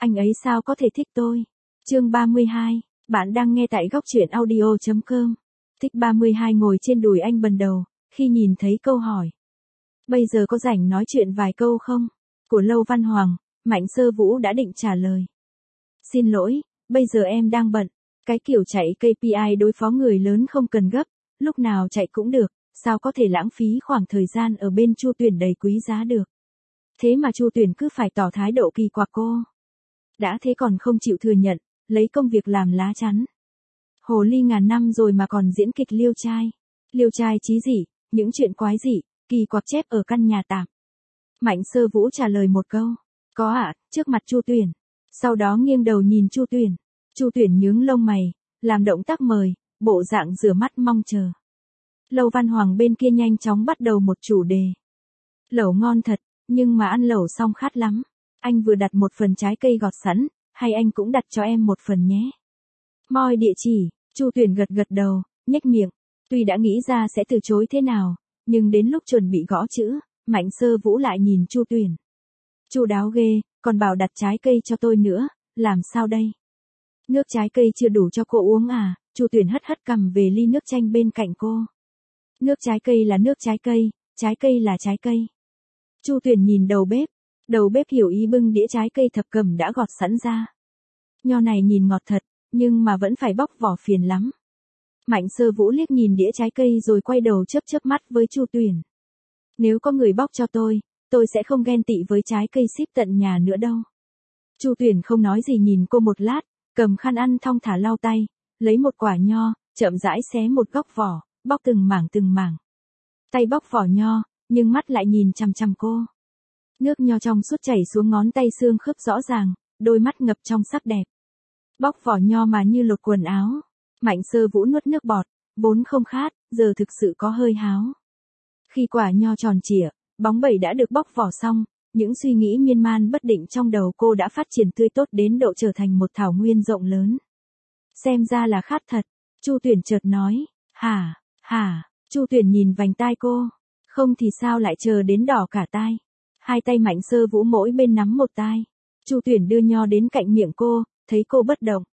Anh ấy sao có thể thích tôi? Chương 32, bạn đang nghe tại góc truyện audio.com. Thích 32 ngồi trên đùi anh bần đầu, khi nhìn thấy câu hỏi. Bây giờ có rảnh nói chuyện vài câu không? Của Lâu Văn Hoàng, Mạnh Sơ Vũ đã định trả lời. Xin lỗi, bây giờ em đang bận. Cái kiểu chạy KPI đối phó người lớn không cần gấp, lúc nào chạy cũng được, sao có thể lãng phí khoảng thời gian ở bên Chu Tuyển đầy quý giá được. Thế mà Chu Tuyển cứ phải tỏ thái độ kỳ quặc cô. Đã thế còn không chịu thừa nhận, lấy công việc làm lá chắn. Hồ ly ngàn năm rồi mà còn diễn kịch liêu trai. Liêu trai chí dị, những chuyện quái dị, kỳ quặc chép ở căn nhà tạm. Mạnh Sơ Vũ trả lời một câu. Có ạ, trước mặt Chu Tuyển. Sau đó nghiêng đầu nhìn Chu Tuyển. Chu Tuyển nhướng lông mày, làm động tác mời, bộ dạng rửa mắt mong chờ. Lâu Văn Hoàng bên kia nhanh chóng bắt đầu một chủ đề. Lẩu ngon thật, nhưng mà ăn lẩu xong khát lắm. Anh vừa đặt một phần trái cây gọt sẵn, hay anh cũng đặt cho em một phần nhé. Moi địa chỉ, Chu Tuyển gật gật đầu, nhếch miệng. Tuy đã nghĩ ra sẽ từ chối thế nào, nhưng đến lúc chuẩn bị gõ chữ, Mạnh Sơ Vũ lại nhìn Chu Tuyển. Chu đáo ghê, còn bảo đặt trái cây cho tôi nữa, làm sao đây? Nước trái cây chưa đủ cho cô uống à? Chu Tuyển hất hất cằm về ly nước chanh bên cạnh cô. Nước trái cây là nước trái cây là trái cây. Chu Tuyển nhìn đầu bếp hiểu ý bưng đĩa trái cây thập cẩm đã gọt sẵn ra. Nho này nhìn ngọt thật, nhưng mà vẫn phải bóc vỏ phiền lắm. Mạnh Sơ Vũ liếc nhìn đĩa trái cây rồi quay đầu chớp chớp mắt với Chu Tuyển. Nếu có người bóc cho tôi sẽ không ghen tị với trái cây ship tận nhà nữa đâu. Chu Tuyển không nói gì nhìn cô một lát, cầm khăn ăn thong thả lau tay, lấy một quả nho, chậm rãi xé một góc vỏ, bóc từng mảng. Tay bóc vỏ nho, nhưng mắt lại nhìn chằm chằm cô. Nước nho trong suốt chảy xuống ngón tay xương khớp rõ ràng, đôi mắt ngập trong sắc đẹp. Bóc vỏ nho mà như lột quần áo. Mạnh Sơ Vũ nuốt nước bọt, vốn không khát, giờ thực sự có hơi háo. Khi quả nho tròn trịa, bóng bẩy đã được bóc vỏ xong, những suy nghĩ miên man bất định trong đầu cô đã phát triển tươi tốt đến độ trở thành một thảo nguyên rộng lớn. Xem ra là khát thật, Chu Tuyển chợt nói. Hả, Chu Tuyển nhìn vành tai cô. Không thì sao lại chờ đến đỏ cả tai. Hai tay Mạnh Sơ Vũ mỗi bên nắm một tai. Chu Tuyển đưa nho đến cạnh miệng cô, thấy cô bất động.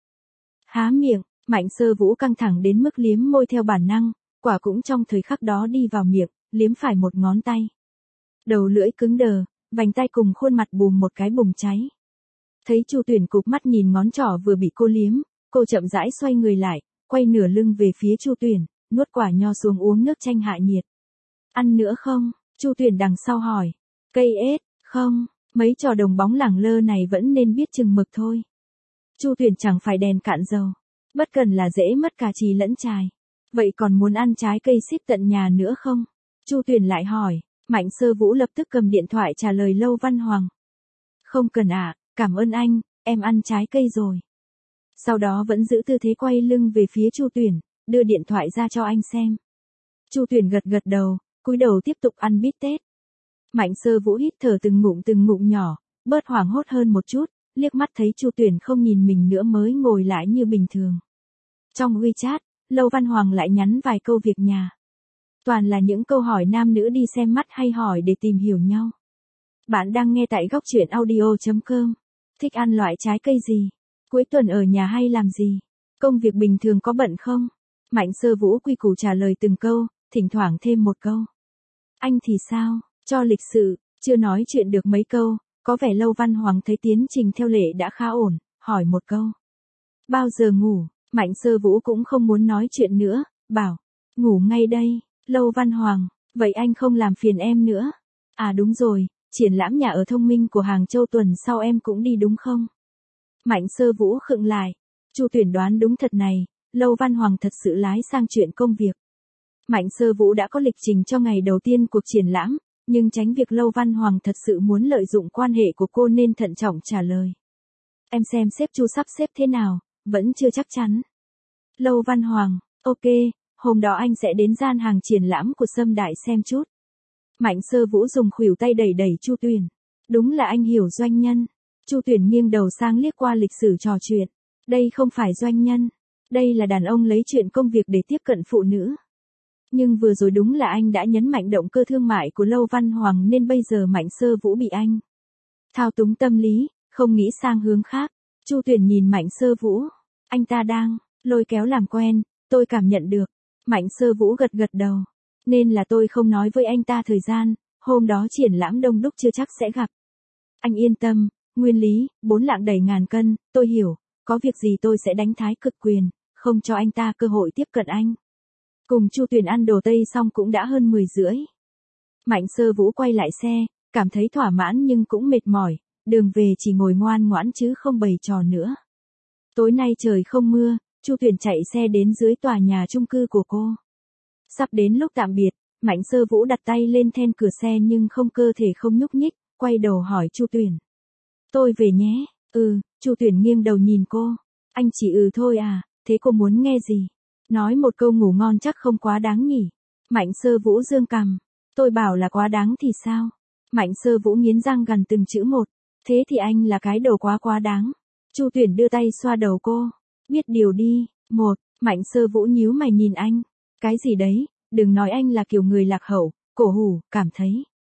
Há miệng, Mạnh Sơ Vũ căng thẳng đến mức liếm môi theo bản năng, quả cũng trong thời khắc đó đi vào miệng, liếm phải một ngón tay. Đầu lưỡi cứng đờ, vành tai cùng khuôn mặt bùm một cái bùng cháy. Thấy Chu Tuyển cụp mắt nhìn ngón trỏ vừa bị cô liếm, cô chậm rãi xoay người lại, quay nửa lưng về phía Chu Tuyển, nuốt quả nho xuống uống nước chanh hạ nhiệt. Ăn nữa không? Chu Tuyển đằng sau hỏi. Cây ếch, không, mấy trò đồng bóng lẳng lơ này vẫn nên biết chừng mực thôi. Chu Tuyển chẳng phải đèn cạn dầu, bất cần là dễ mất cả chì lẫn chài. Vậy còn muốn ăn trái cây ship tận nhà nữa không? Chu Tuyển lại hỏi. Mạnh Sơ Vũ lập tức cầm điện thoại trả lời Lâu Văn Hoàng. Không cần ạ, cảm ơn anh, em ăn trái cây rồi. Sau đó vẫn giữ tư thế quay lưng về phía Chu Tuyển, đưa điện thoại ra cho anh xem. Chu Tuyển gật gật đầu, cúi đầu tiếp tục ăn bít tết. Mạnh Sơ Vũ hít thở từng ngụm nhỏ, bớt hoảng hốt hơn một chút, liếc mắt thấy Chu Tuyển không nhìn mình nữa mới ngồi lại như bình thường. Trong WeChat, Lâu Văn Hoàng lại nhắn vài câu việc nhà. Toàn là những câu hỏi nam nữ đi xem mắt hay hỏi để tìm hiểu nhau. Bạn đang nghe tại góc truyện audio.com. Thích ăn loại trái cây gì? Cuối tuần ở nhà hay làm gì? Công việc bình thường có bận không? Mạnh Sơ Vũ quy củ trả lời từng câu, thỉnh thoảng thêm một câu. Anh thì sao? Cho lịch sự, chưa nói chuyện được mấy câu, có vẻ Lâu Văn Hoàng thấy tiến trình theo lệ đã khá ổn, hỏi một câu. Bao giờ ngủ? Mạnh Sơ Vũ cũng không muốn nói chuyện nữa, bảo, ngủ ngay đây. Lâu Văn Hoàng, vậy anh không làm phiền em nữa. À đúng rồi, triển lãm nhà ở thông minh của Hàng Châu tuần sau em cũng đi đúng không? Mạnh Sơ Vũ khựng lại. Chu Tuyển đoán đúng thật này, Lâu Văn Hoàng thật sự lái sang chuyện công việc. Mạnh Sơ Vũ đã có lịch trình cho ngày đầu tiên cuộc triển lãm, nhưng tránh việc Lâu Văn Hoàng thật sự muốn lợi dụng quan hệ của cô nên thận trọng trả lời. Em xem sếp Chu sắp xếp thế nào, vẫn chưa chắc chắn. Lâu Văn Hoàng, ok. Hôm đó anh sẽ đến gian hàng triển lãm của Sâm Đại xem chút. Mạnh Sơ Vũ dùng khuỷu tay đẩy Chu Tuyển. Đúng là anh hiểu doanh nhân. Chu Tuyển nghiêng đầu sang liếc qua lịch sử trò chuyện. Đây không phải doanh nhân. Đây là đàn ông lấy chuyện công việc để tiếp cận phụ nữ. Nhưng vừa rồi đúng là anh đã nhấn mạnh động cơ thương mại của Lâu Văn Hoàng nên bây giờ Mạnh Sơ Vũ bị anh thao túng tâm lý, không nghĩ sang hướng khác. Chu Tuyển nhìn Mạnh Sơ Vũ, anh ta đang lôi kéo làm quen, tôi cảm nhận được. Mạnh Sơ Vũ gật gật đầu, nên là tôi không nói với anh ta thời gian, hôm đó triển lãm đông đúc chưa chắc sẽ gặp. Anh yên tâm, nguyên lý, 4 lạng đẩy ngàn cân, tôi hiểu, có việc gì tôi sẽ đánh thái cực quyền, không cho anh ta cơ hội tiếp cận anh. Cùng Chu Tuyển ăn đồ Tây xong cũng đã hơn 10:30. Mạnh Sơ Vũ quay lại xe, cảm thấy thỏa mãn nhưng cũng mệt mỏi, đường về chỉ ngồi ngoan ngoãn chứ không bày trò nữa. Tối nay trời không mưa, Chu Tuyển chạy xe đến dưới tòa nhà chung cư của cô. Sắp đến lúc tạm biệt, Mạnh Sơ Vũ đặt tay lên then cửa xe nhưng không cơ thể không nhúc nhích, quay đầu hỏi Chu Tuyển. Tôi về nhé. Chu Tuyển nghiêng đầu nhìn cô. Anh chỉ thôi à, thế cô muốn nghe gì? Nói một câu ngủ ngon chắc không quá đáng nhỉ? Mạnh Sơ Vũ giương cằm. Tôi bảo là quá đáng thì sao? Mạnh Sơ Vũ nghiến răng gằn từng chữ một. Thế thì anh là cái đầu quá đáng. Chu Tuyển đưa tay xoa đầu cô. Biết điều đi. Mạnh Sơ Vũ nhíu mày nhìn anh. Cái gì đấy, đừng nói anh là kiểu người lạc hậu, cổ hủ, cảm thấy.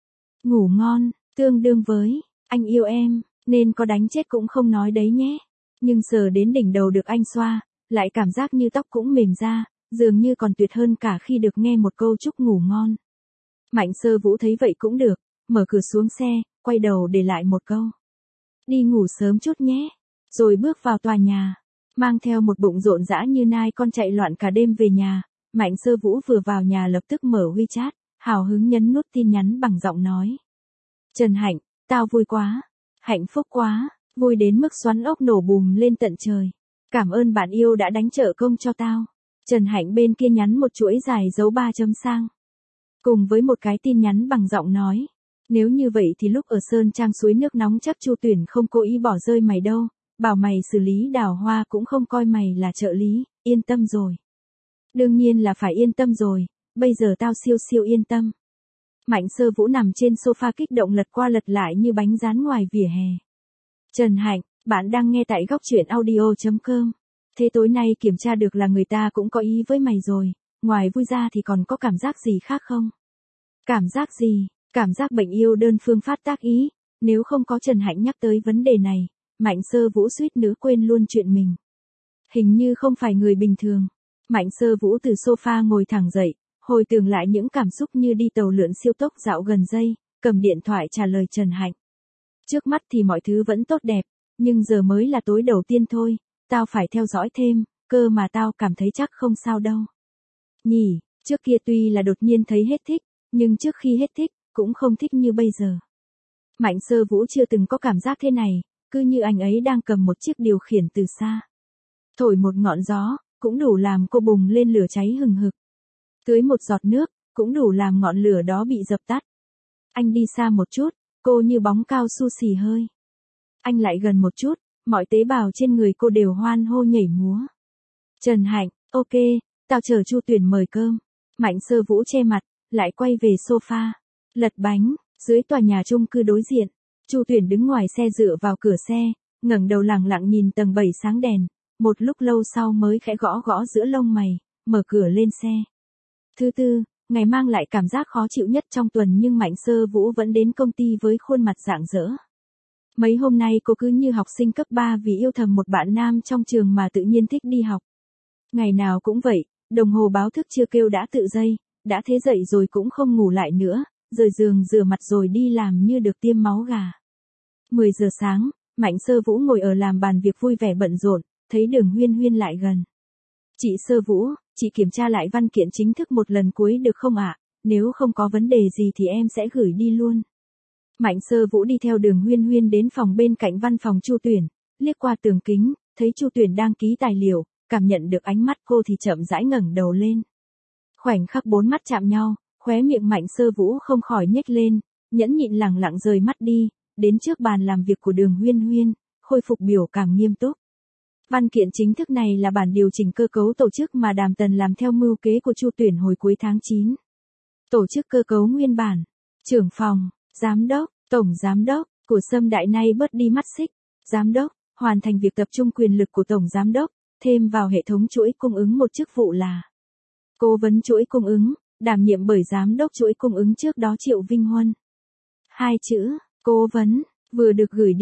Ngủ ngon, tương đương với, anh yêu em, nên có đánh chết cũng không nói đấy nhé. Nhưng sờ đến đỉnh đầu được anh xoa, lại cảm giác như tóc cũng mềm ra, dường như còn tuyệt hơn cả khi được nghe một câu chúc ngủ ngon. Mạnh Sơ Vũ thấy vậy cũng được, mở cửa xuống xe, quay đầu để lại một câu. Đi ngủ sớm chút nhé. Rồi bước vào tòa nhà, mang theo một bụng rộn rã như nai con chạy loạn cả đêm về nhà. Mạnh Sơ Vũ vừa vào nhà lập tức mở WeChat, hào hứng nhấn nút tin nhắn bằng giọng nói. Trần Hạnh, tao vui quá, hạnh phúc quá, vui đến mức xoắn ốc nổ bùm lên tận trời. Cảm ơn bạn yêu đã đánh trợ công cho tao. Trần Hạnh bên kia nhắn một chuỗi dài dấu 3 chấm sang. Cùng với một cái tin nhắn bằng giọng nói. Nếu như vậy thì lúc ở Sơn Trang suối nước nóng chắc Chu Tuyển không cố ý bỏ rơi mày đâu, bảo mày xử lý đào hoa cũng không coi mày là trợ lý, yên tâm rồi. Đương nhiên là phải yên tâm rồi, bây giờ tao siêu yên tâm. Mạnh Sơ Vũ nằm trên sofa kích động lật qua lật lại như bánh rán ngoài vỉa hè. Trần Hạnh, bạn đang nghe tại góc truyện audio.com. Thế tối nay kiểm tra được là người ta cũng có ý với mày rồi, ngoài vui ra thì còn có cảm giác gì khác không? Cảm giác gì? Cảm giác bệnh yêu đơn phương phát tác ý, nếu không có Trần Hạnh nhắc tới vấn đề này, Mạnh Sơ Vũ suýt nữa quên luôn chuyện mình. Hình như không phải người bình thường. Mạnh Sơ Vũ từ sofa ngồi thẳng dậy, hồi tưởng lại những cảm xúc như đi tàu lượn siêu tốc dạo gần giây, cầm điện thoại trả lời Trần Hạnh. Trước mắt thì mọi thứ vẫn tốt đẹp, nhưng giờ mới là tối đầu tiên thôi, tao phải theo dõi thêm, cơ mà tao cảm thấy chắc không sao đâu. Nhỉ, trước kia tuy là đột nhiên thấy hết thích, nhưng trước khi hết thích, cũng không thích như bây giờ. Mạnh Sơ Vũ chưa từng có cảm giác thế này, cứ như anh ấy đang cầm một chiếc điều khiển từ xa. Thổi một ngọn gió, cũng đủ làm cô bùng lên lửa cháy hừng hực. Tưới một giọt nước, cũng đủ làm ngọn lửa đó bị dập tắt. Anh đi xa một chút, cô như bóng cao su xì hơi. Anh lại gần một chút, mọi tế bào trên người cô đều hoan hô nhảy múa. Trần Hạnh, ok, tao chờ Chu Tuyển mời cơm. Mạnh Sơ Vũ che mặt, lại quay về sofa. Lật bánh, dưới tòa nhà chung cư đối diện. Chu Tuyển đứng ngoài xe dựa vào cửa xe, ngẩng đầu lẳng lặng nhìn tầng 7 sáng đèn. Một lúc lâu sau mới khẽ gõ gõ giữa lông mày, mở cửa lên xe. Thứ tư, ngày mang lại cảm giác khó chịu nhất trong tuần nhưng Mạnh Sơ Vũ vẫn đến công ty với khuôn mặt rạng rỡ. Mấy hôm nay cô cứ như học sinh cấp 3 vì yêu thầm một bạn nam trong trường mà tự nhiên thích đi học. Ngày nào cũng vậy, đồng hồ báo thức chưa kêu đã tự dây, đã thế dậy rồi cũng không ngủ lại nữa, rời giường rửa mặt rồi đi làm như được tiêm máu gà. 10 giờ sáng, Mạnh Sơ Vũ ngồi ở làm bàn việc vui vẻ bận rộn, thấy Đường Huyên Huyên lại gần. Chị Sơ Vũ, chị kiểm tra lại văn kiện chính thức một lần cuối được không ạ? Nếu không có vấn đề gì thì em sẽ gửi đi luôn. Mạnh Sơ Vũ đi theo Đường Huyên Huyên đến phòng bên cạnh văn phòng Chu Tuyển, liếc qua tường kính, thấy Chu Tuyển đang ký tài liệu, cảm nhận được ánh mắt cô thì chậm rãi ngẩng đầu lên. Khoảnh khắc 4 mắt chạm nhau, khóe miệng Mạnh Sơ Vũ không khỏi nhếch lên, nhẫn nhịn lẳng lặng rời mắt đi, đến trước bàn làm việc của Đường Huyên Huyên, khôi phục biểu cảm nghiêm túc. Văn kiện chính thức này là bản điều chỉnh cơ cấu tổ chức mà Đàm Tần làm theo mưu kế của Chu Tuyển hồi cuối tháng 9. Tổ chức cơ cấu nguyên bản, trưởng phòng, giám đốc, tổng giám đốc, của Sâm Đại nay bớt đi mắt xích, giám đốc, hoàn thành việc tập trung quyền lực của tổng giám đốc, thêm vào hệ thống chuỗi cung ứng một chức vụ là cố vấn chuỗi cung ứng, đảm nhiệm bởi giám đốc chuỗi cung ứng trước đó Triệu Vinh Huân. 2 chữ, cố vấn, vừa được gửi đi,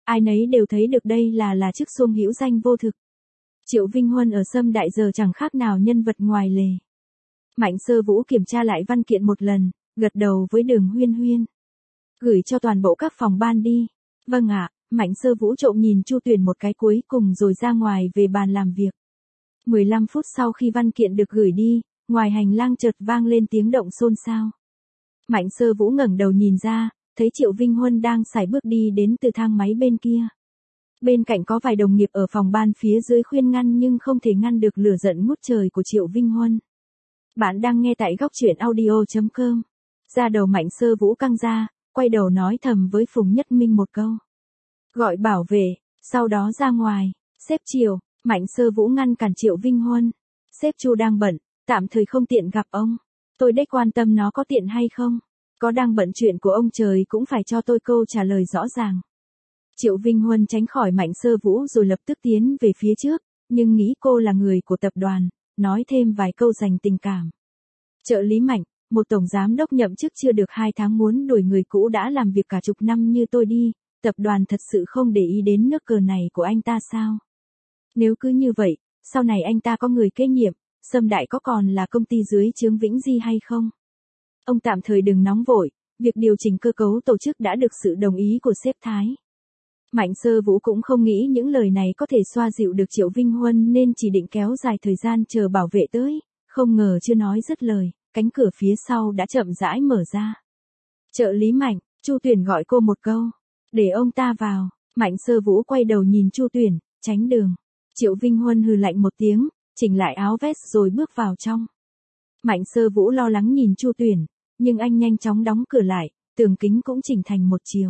Ai nấy đều thấy được đây là chức xuông hữu danh vô thực. Triệu Vinh Huân ở Sâm Đại giờ chẳng khác nào nhân vật ngoài lề. Mạnh Sơ Vũ kiểm tra lại văn kiện một lần, gật đầu với Đường Huyên Huyên. Gửi cho toàn bộ các phòng ban đi. Vâng ạ, Mạnh Sơ Vũ trộm nhìn Chu Tuyền một cái cuối cùng rồi ra ngoài về bàn làm việc. 15 phút sau khi văn kiện được gửi đi, ngoài hành lang chợt vang lên tiếng động xôn xao. Mạnh Sơ Vũ ngẩng đầu nhìn ra, thấy Triệu Vinh Huân đang sải bước đi đến từ thang máy bên kia. Bên cạnh có vài đồng nghiệp ở phòng ban phía dưới khuyên ngăn nhưng không thể ngăn được lửa giận ngút trời của Triệu Vinh Huân. Bạn đang nghe tại góc truyện audio.com. Da đầu Mạnh Sơ Vũ căng ra, quay đầu nói thầm với Phùng Nhất Minh một câu. Gọi bảo vệ, sau đó ra ngoài. Sếp Triệu, Mạnh Sơ Vũ ngăn cản Triệu Vinh Huân. Sếp Chu đang bận, tạm thời không tiện gặp ông. Tôi đếch quan tâm nó có tiện hay không. Có đang bận chuyện của ông trời cũng phải cho tôi câu trả lời rõ ràng. Triệu Vinh Huân tránh khỏi Mạnh Sơ Vũ rồi lập tức tiến về phía trước, nhưng nghĩ cô là người của tập đoàn, nói thêm vài câu dành tình cảm. Trợ lý Mạnh, một tổng giám đốc nhậm chức chưa được 2 tháng muốn đuổi người cũ đã làm việc cả chục năm như tôi đi, tập đoàn thật sự không để ý đến nước cờ này của anh ta sao? Nếu cứ như vậy, sau này anh ta có người kế nhiệm, Sâm Đại có còn là công ty dưới trướng Vĩnh Di hay không? Ông tạm thời đừng nóng vội, việc điều chỉnh cơ cấu tổ chức đã được sự đồng ý của sếp Thái. Mạnh Sơ Vũ cũng không nghĩ những lời này có thể xoa dịu được Triệu Vinh Huân nên chỉ định kéo dài thời gian chờ bảo vệ tới, không ngờ chưa nói dứt lời, cánh cửa phía sau đã chậm rãi mở ra. Trợ lý Mạnh, Chu Tuyển gọi cô một câu, để ông ta vào. Mạnh Sơ Vũ quay đầu nhìn Chu Tuyển, tránh đường. Triệu Vinh Huân hừ lạnh một tiếng, chỉnh lại áo vest rồi bước vào trong. Mạnh Sơ Vũ lo lắng nhìn Chu Tuyển, nhưng anh nhanh chóng đóng cửa lại, tường kính cũng chỉnh thành một chiều.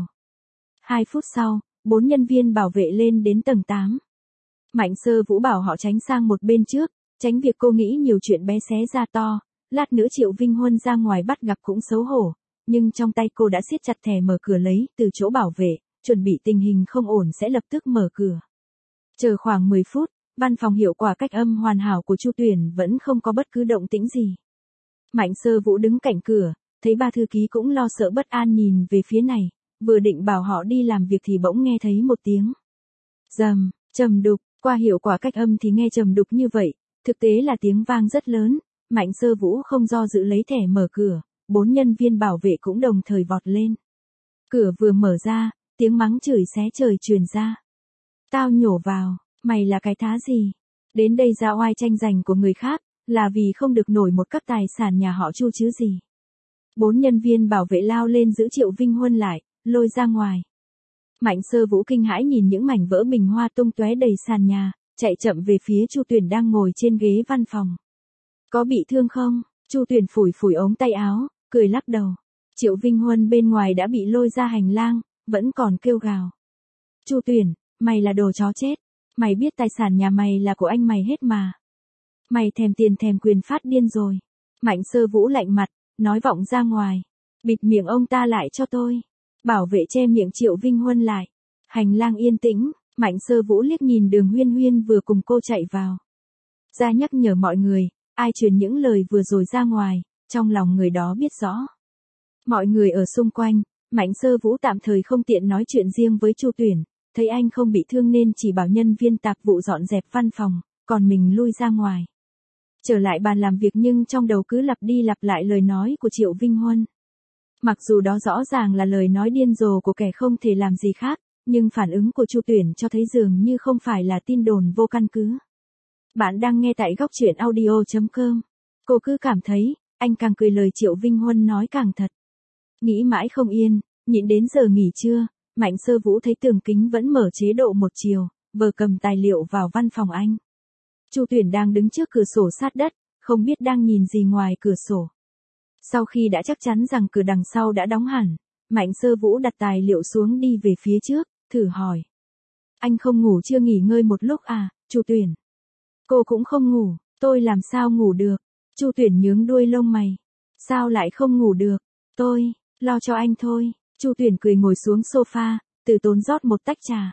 2 phút sau, 4 nhân viên bảo vệ lên đến tầng 8. Mạnh Sơ Vũ bảo họ tránh sang một bên trước, tránh việc cô nghĩ nhiều chuyện bé xé ra to, lát nữa Triệu Vinh Huân ra ngoài bắt gặp cũng xấu hổ, nhưng trong tay cô đã siết chặt thẻ mở cửa lấy từ chỗ bảo vệ, chuẩn bị tình hình không ổn sẽ lập tức mở cửa. Chờ khoảng 10 phút, văn phòng hiệu quả cách âm hoàn hảo của Chu Tuyển vẫn không có bất cứ động tĩnh gì. Mạnh Sơ Vũ đứng cạnh cửa, thấy ba thư ký cũng lo sợ bất an nhìn về phía này, vừa định bảo họ đi làm việc thì bỗng nghe thấy một tiếng rầm, trầm đục, qua hiệu quả cách âm thì nghe trầm đục như vậy, thực tế là tiếng vang rất lớn. Mạnh Sơ Vũ không do dự lấy thẻ mở cửa, 4 nhân viên bảo vệ cũng đồng thời vọt lên. Cửa vừa mở ra, tiếng mắng chửi xé trời truyền ra. Tao nhổ vào, mày là cái thá gì? Đến đây ra oai tranh giành của người khác, là vì không được nổi một cấp tài sản nhà họ Chu chứ gì. 4 nhân viên bảo vệ lao lên giữ Triệu Vinh Huân lại, lôi ra ngoài. Mạnh Sơ Vũ kinh hãi nhìn những mảnh vỡ bình hoa tung tóe đầy sàn nhà, chạy chậm về phía Chu Tuyển đang ngồi trên ghế văn phòng. Có bị thương không? Chu Tuyển phủi phủi ống tay áo, cười lắc đầu. Triệu Vinh Huân bên ngoài đã bị lôi ra hành lang, vẫn còn kêu gào. Chu Tuyển, mày là đồ chó chết. Mày biết tài sản nhà mày là của anh mày hết mà. Mày thèm tiền thèm quyền phát điên rồi. Mạnh Sơ Vũ lạnh mặt, nói vọng ra ngoài. Bịt miệng ông ta lại cho tôi. Bảo vệ che miệng Triệu Vinh Huân lại. Hành lang yên tĩnh, Mạnh Sơ Vũ liếc nhìn Đường Huyên Huyên vừa cùng cô chạy vào. Ra nhắc nhở mọi người, ai truyền những lời vừa rồi ra ngoài, trong lòng người đó biết rõ. Mọi người ở xung quanh, Mạnh Sơ Vũ tạm thời không tiện nói chuyện riêng với Chu Tuyển, thấy anh không bị thương nên chỉ bảo nhân viên tạp vụ dọn dẹp văn phòng, còn mình lui ra ngoài. Trở lại bàn làm việc nhưng trong đầu cứ lặp đi lặp lại lời nói của Triệu Vinh Huân. Mặc dù đó rõ ràng là lời nói điên rồ của kẻ không thể làm gì khác, nhưng phản ứng của Chu Tuyển cho thấy dường như không phải là tin đồn vô căn cứ. Bạn đang nghe tại góc truyện audio.com. Cô cứ cảm thấy, anh càng cười lời Triệu Vinh Huân nói càng thật. Nghĩ mãi không yên, nhịn đến giờ nghỉ trưa, Mạnh Sơ Vũ thấy tường kính vẫn mở chế độ một chiều, vờ cầm tài liệu vào văn phòng anh. Chu Tuyển đang đứng trước cửa sổ sát đất, không biết đang nhìn gì ngoài cửa sổ. Sau khi đã chắc chắn rằng cửa đằng sau đã đóng hẳn, Mạnh Sơ Vũ đặt tài liệu xuống đi về phía trước, thử hỏi. Anh không ngủ chưa nghỉ ngơi một lúc à, Chu Tuyển? Cô cũng không ngủ, tôi làm sao ngủ được? Chu Tuyển nhướng đuôi lông mày. Sao lại không ngủ được? Tôi, lo cho anh thôi. Chu Tuyển cười ngồi xuống sofa, từ tốn rót một tách trà.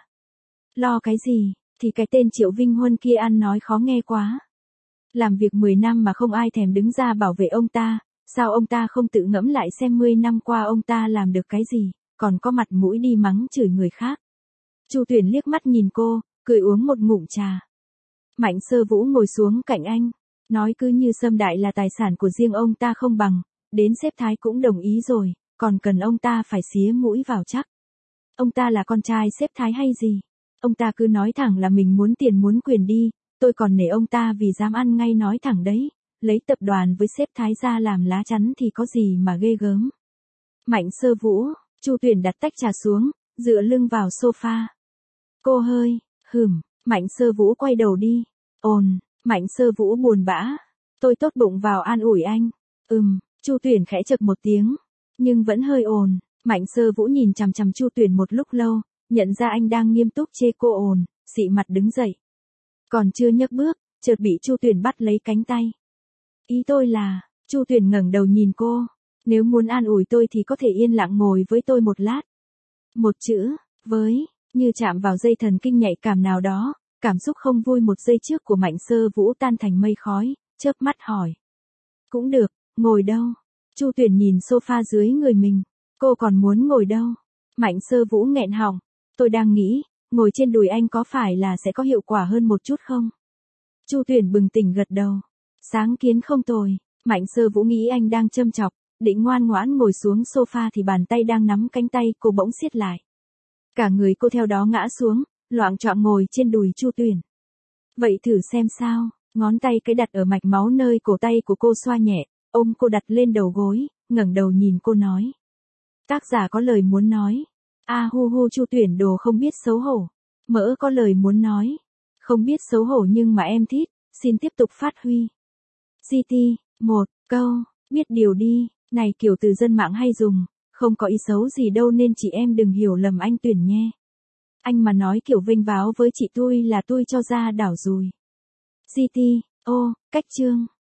Lo cái gì, thì cái tên Triệu Vinh Huân kia ăn nói khó nghe quá. Làm việc 10 năm mà không ai thèm đứng ra bảo vệ ông ta, sao ông ta không tự ngẫm lại xem 10 năm qua ông ta làm được cái gì, còn có mặt mũi đi mắng chửi người khác. Chu Tuyển liếc mắt nhìn cô, cười uống một ngụm trà. Mạnh Sơ Vũ ngồi xuống cạnh anh, nói cứ như Sâm Đại là tài sản của riêng ông ta không bằng, đến sếp Thái cũng đồng ý rồi, còn cần ông ta phải xía mũi vào chắc. Ông ta là con trai sếp Thái hay gì? Ông ta cứ nói thẳng là mình muốn tiền muốn quyền đi, tôi còn nể ông ta vì dám ăn ngay nói thẳng đấy, lấy tập đoàn với sếp Thái ra làm lá chắn thì có gì mà ghê gớm. Mạnh Sơ Vũ, Chu Tuyển đặt tách trà xuống, dựa lưng vào sofa. Cô hơi, Mạnh Sơ Vũ quay đầu đi. Mạnh Sơ Vũ buồn bã. Tôi tốt bụng vào an ủi anh. Chu Tuyển khẽ chậc một tiếng, nhưng vẫn hơi ồn. Mạnh Sơ Vũ nhìn chằm chằm Chu Tuyển một lúc lâu, nhận ra anh đang nghiêm túc chê cô ồn, xị mặt đứng dậy. Còn chưa nhấc bước, chợt bị Chu Tuyển bắt lấy cánh tay. Ý tôi là, Chu Tuyển ngẩng đầu nhìn cô, nếu muốn an ủi tôi thì có thể yên lặng ngồi với tôi một lát. Một chữ, với, như chạm vào dây thần kinh nhạy cảm nào đó, cảm xúc không vui một giây trước của Mạnh Sơ Vũ tan thành mây khói, chớp mắt hỏi. Cũng được, ngồi đâu? Chu Tuyển nhìn sofa dưới người mình, cô còn muốn ngồi đâu? Mạnh Sơ Vũ nghẹn họng, tôi đang nghĩ, ngồi trên đùi anh có phải là sẽ có hiệu quả hơn một chút không? Chu Tuyển bừng tỉnh gật đầu. Sáng kiến không tồi. Mạnh Sơ Vũ nghĩ anh đang châm chọc, định ngoan ngoãn ngồi xuống sofa thì bàn tay đang nắm cánh tay cô bỗng siết lại. Cả người cô theo đó ngã xuống, loạng choạng ngồi trên đùi Chu Tuyển. Vậy thử xem sao, ngón tay cái đặt ở mạch máu nơi cổ tay của cô xoa nhẹ, ôm cô đặt lên đầu gối, ngẩng đầu nhìn cô nói. Tác giả có lời muốn nói. Chu Tuyển đồ không biết xấu hổ. Mỡ có lời muốn nói. Không biết xấu hổ nhưng mà em thích, xin tiếp tục phát huy. GT, một câu, biết điều đi, này kiểu từ dân mạng hay dùng, không có ý xấu gì đâu nên chị em đừng hiểu lầm anh Tuyển nhé. Anh mà nói kiểu vênh váo với chị tôi là tôi cho ra đảo rồi. GT, cách chương.